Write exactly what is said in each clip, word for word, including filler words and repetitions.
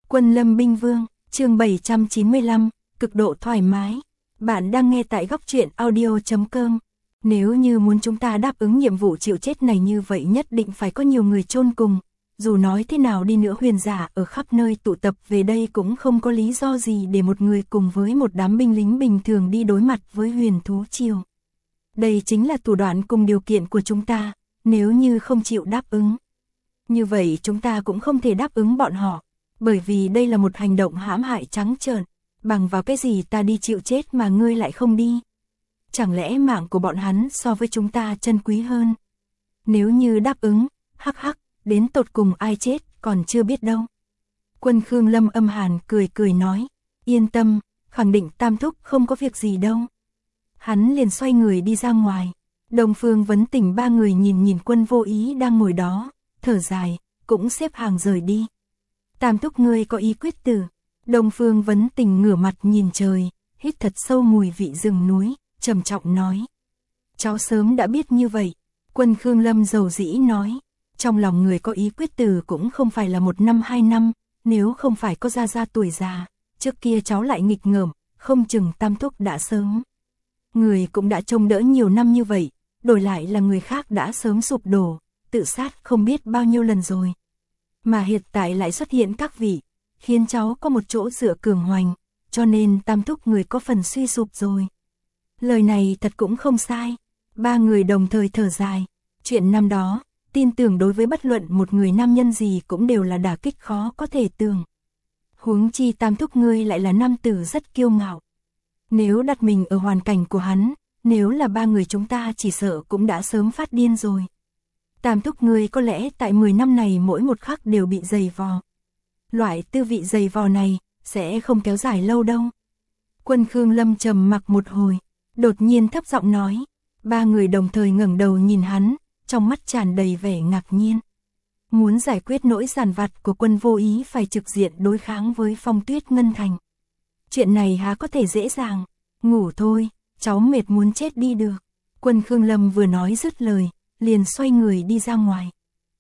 Quân Lâm Binh Vương, chương bảy trăm chín mươi lăm, cực độ thoải mái. Bạn đang nghe tại góc truyện audio chấm com. Nếu như muốn chúng ta đáp ứng nhiệm vụ chịu chết này như vậy nhất định phải có nhiều người chôn cùng. Dù nói thế nào đi nữa huyền giả ở khắp nơi tụ tập về đây cũng không có lý do gì để một người cùng với một đám binh lính bình thường đi đối mặt với huyền thú triều. Đây chính là thủ đoạn cùng điều kiện của chúng ta, nếu như không chịu đáp ứng. Như vậy chúng ta cũng không thể đáp ứng bọn họ, bởi vì đây là một hành động hãm hại trắng trợn, bằng vào cái gì ta đi chịu chết mà ngươi lại không đi. Chẳng lẽ mạng của bọn hắn so với chúng ta chân quý hơn? Nếu như đáp ứng, hắc hắc, đến tột cùng ai chết còn chưa biết đâu. Quân Khương Lâm âm hàn cười cười nói, yên tâm, khẳng định Tam Thúc không có việc gì đâu. Hắn liền xoay người đi ra ngoài. Đông Phương Vấn Tình ba người nhìn nhìn Quân Vô Ý đang ngồi đó, thở dài, cũng xếp hàng rời đi. Tam Thúc ngươi có ý quyết tử. Đông Phương Vấn Tình ngửa mặt nhìn trời, hít thật sâu mùi vị rừng núi, trầm trọng nói. Cháu sớm đã biết như vậy. Quân Khương Lâm dầu dĩ nói, trong lòng người có ý quyết tử cũng không phải là một năm hai năm, nếu không phải có gia gia tuổi già, trước kia cháu lại nghịch ngợm, không chừng Tam Thúc đã sớm. Người cũng đã trông đỡ nhiều năm như vậy, đổi lại là người khác đã sớm sụp đổ, tự sát không biết bao nhiêu lần rồi. Mà hiện tại lại xuất hiện các vị, khiến cháu có một chỗ dựa cường hoành, cho nên Tam Thúc người có phần suy sụp rồi. Lời này thật cũng không sai. Ba người đồng thời thở dài. Chuyện năm đó, tin tưởng đối với bất luận một người nam nhân gì cũng đều là đả kích khó có thể tưởng. Huống chi Tam Thúc ngươi lại là nam tử rất kiêu ngạo. Nếu đặt mình ở hoàn cảnh của hắn, nếu là ba người chúng ta chỉ sợ cũng đã sớm phát điên rồi. Tam Thúc ngươi có lẽ tại mười năm này mỗi một khắc đều bị dày vò. Loại tư vị dày vò này sẽ không kéo dài lâu đâu. Quân Khương Lâm trầm mặc một hồi, đột nhiên thấp giọng nói. Ba người đồng thời ngẩng đầu nhìn hắn, trong mắt tràn đầy vẻ ngạc nhiên. Muốn giải quyết nỗi giàn vặt của Quân Vô Ý phải trực diện đối kháng với Phong Tuyết Ngân Thành. Chuyện này há có thể dễ dàng. Ngủ thôi, cháu mệt muốn chết đi được. Quân Khương Lâm vừa nói dứt lời, liền xoay người đi ra ngoài.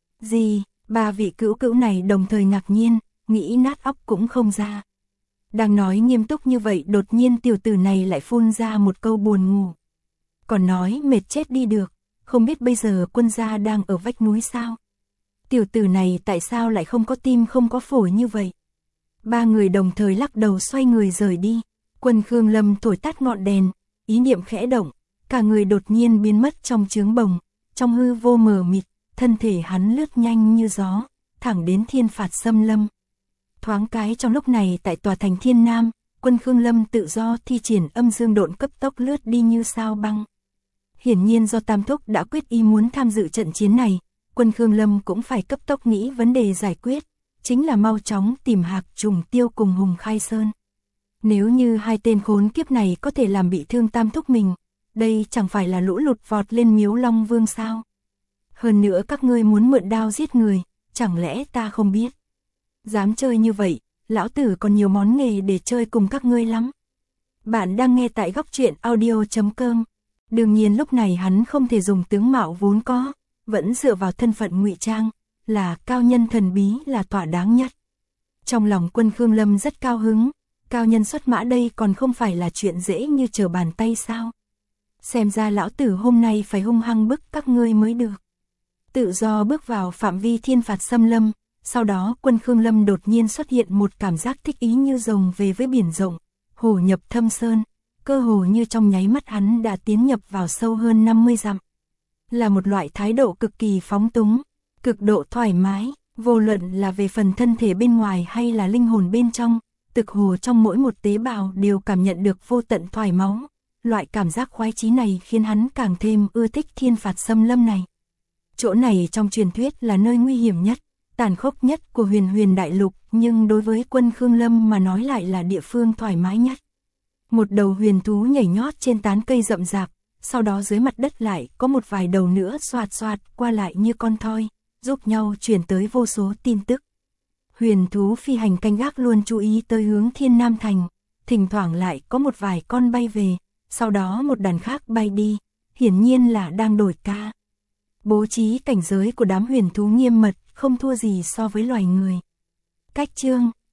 Gì? Ba vị cữu cữu này đồng thời ngạc nhiên, nghĩ nát óc cũng không ra. Đang nói nghiêm túc như vậy đột nhiên tiểu tử này lại phun ra một câu buồn ngủ. Còn nói mệt chết đi được, không biết bây giờ Quân gia đang ở vách núi sao? Tiểu tử này tại sao lại không có tim không có phổi như vậy? Ba người đồng thời lắc đầu xoay người rời đi. Quân Khương Lâm thổi tắt ngọn đèn, ý niệm khẽ động, cả người đột nhiên biến mất trong chướng bồng, trong hư vô mờ mịt, thân thể hắn lướt nhanh như gió, thẳng đến Thiên Phạt Xâm Lâm. Thoáng cái trong lúc này tại tòa thành Thiên Nam, Quân Khương Lâm tự do thi triển âm dương độn cấp tốc lướt đi như sao băng. Hiển nhiên do Tam Thúc đã quyết ý muốn tham dự trận chiến này, Quân Khương Lâm cũng phải cấp tốc nghĩ vấn đề giải quyết, chính là mau chóng tìm Hạc Trùng Tiêu cùng Hùng Khai Sơn. Nếu như hai tên khốn kiếp này có thể làm bị thương Tam Thúc mình, đây chẳng phải là lũ lụt vọt lên Miếu Long Vương sao? Hơn nữa các ngươi muốn mượn đao giết người, chẳng lẽ ta không biết? Dám chơi như vậy, lão tử còn nhiều món nghề để chơi cùng các ngươi lắm. Bạn đang nghe tại góc truyện audio chấm com. Đương nhiên lúc này hắn không thể dùng tướng mạo vốn có, vẫn dựa vào thân phận ngụy trang, là cao nhân thần bí là thỏa đáng nhất. Trong lòng Quân Khương Lâm rất cao hứng, cao nhân xuất mã đây còn không phải là chuyện dễ như trở bàn tay sao? Xem ra lão tử hôm nay phải hung hăng bức các ngươi mới được. Tự do bước vào phạm vi Thiên Phạt Xâm Lâm, sau đó Quân Khương Lâm đột nhiên xuất hiện một cảm giác thích ý như rồng về với biển rộng, hồ nhập thâm sơn, cơ hồ như trong nháy mắt hắn đã tiến nhập vào sâu hơn năm mươi dặm. Là một loại thái độ cực kỳ phóng túng, cực độ thoải mái, vô luận là về phần thân thể bên ngoài hay là linh hồn bên trong, thực hồ trong mỗi một tế bào đều cảm nhận được vô tận thoải máu. Loại cảm giác khoái chí này khiến hắn càng thêm ưa thích Thiên Phạt Xâm Lâm này. Chỗ này trong truyền thuyết là nơi nguy hiểm nhất, tàn khốc nhất của huyền huyền đại lục, nhưng đối với Quân Khương Lâm mà nói lại là địa phương thoải mái nhất. Một đầu huyền thú nhảy nhót trên tán cây rậm rạp, sau đó dưới mặt đất lại có một vài đầu nữa xoạt xoạt qua lại như con thoi, giúp nhau truyền tới vô số tin tức. Huyền thú phi hành canh gác luôn chú ý tới hướng Thiên Nam Thành, thỉnh thoảng lại có một vài con bay về, sau đó một đàn khác bay đi, hiển nhiên là đang đổi ca. Bố trí cảnh giới của đám huyền thú nghiêm mật, không thua gì so với loài người. Cách chương